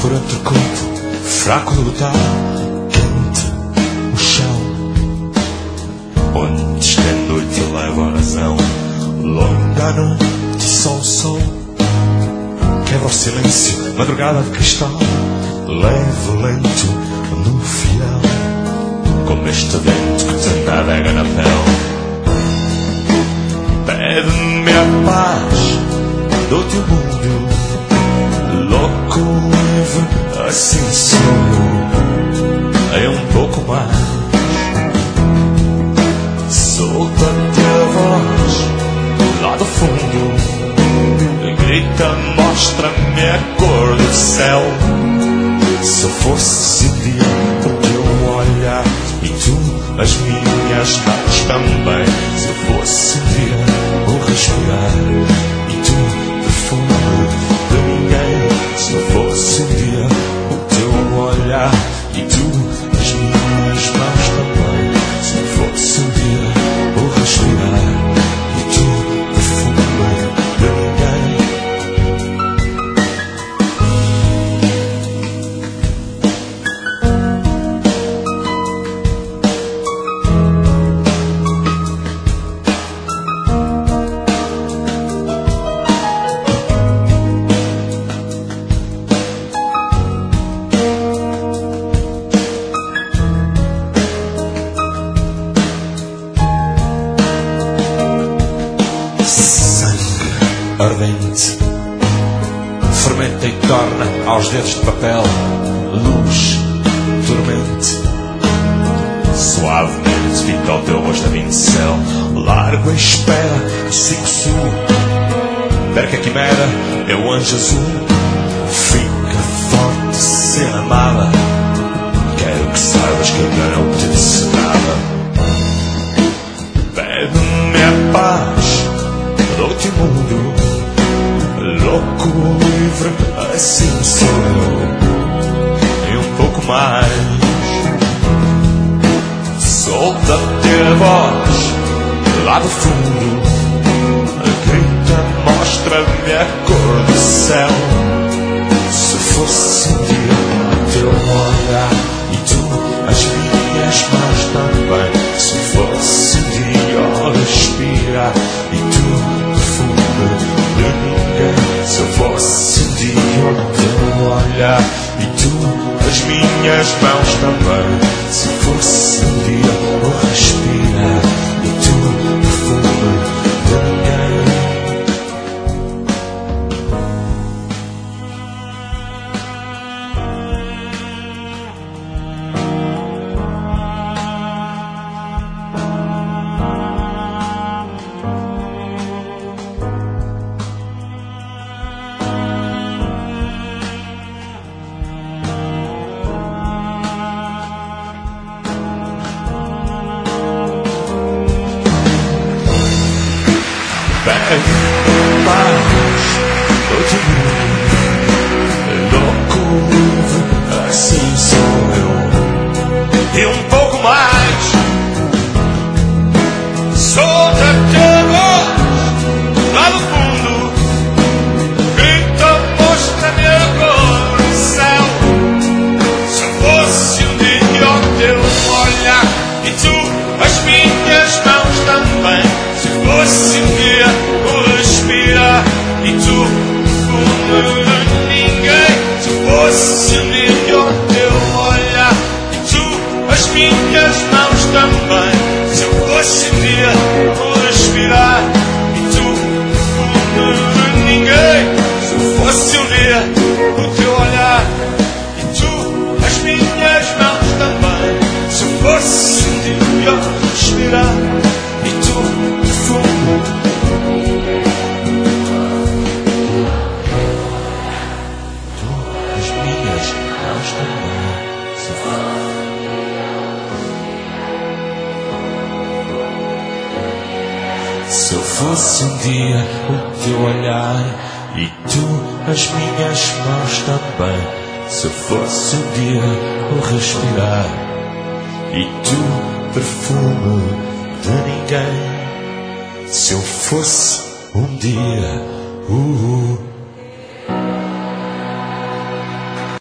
por entrecoto, fraco de lutar, quente o chão. Onde a noite leva a razão, longa noite e só o sol. Quebra o silêncio, madrugada de cristal, leve, lento, no fiel. Como este vento que te navega na pele. Pede-me a paz do teu mundo, louco, livre, assim sou eu. É um pouco mais. Solta-te a voz lá do fundo, grita, mostra-me a cor do céu. Se fosse o dia do teu olhar e tu as minhas mãos também. Se fosse o dia o respirar e tu perfume de ninguém. Se fosse o dia o teu olhar e tu as minhas mãos também. Se fosse o dia o respirar e tu perfume de ninguém. Ardente, fermenta e torna aos dedos de papel luz, tormente. Suavemente fica o teu rosto a pincel, largo a espera, sigo sul. Perca a quimera, é o anjo azul. Fica forte, ser amada. Quero que saibas que eu não te disse nada. Pede-me a paz do teu mundo, louco, livre, assim sou eu. E um pouco mais. Solta-te a voz lá do fundo, grita, mostra-me a cor do céu. Se fosse um dia o teu olhar e tu as minhas mãos também. Se fosse um dia o respirar e tu perfume de ninguém. Se fosse um dia o teu olhar e tu as minhas mãos também. Se fosse um dia o respirar e tu perfume de ninguém. Paz do teu mundo, louco, livre, assim sou eu. E um pouco mais. Solta-te a voz lá do fundo, grita, mostra-me a cor do céu. Se fosse um dia o teu olhar e tu as minhas mãos também. Se fosse um dia o respirar e tu perfume de ninguém. Se fosse um dia o teu olhar e tu as minhas mãos também. Se fosse um dia o respirar e tu perfume de ninguém. Se fosse um dia o teu olhar e tu as minhas mãos também. Se fosse um dia o respirar e tu perfume. Se fosse um dia o teu olhar e tu as minhas mãos também. Se fosse um dia o respirar e tu perfume de ninguém. Se eu fosse um dia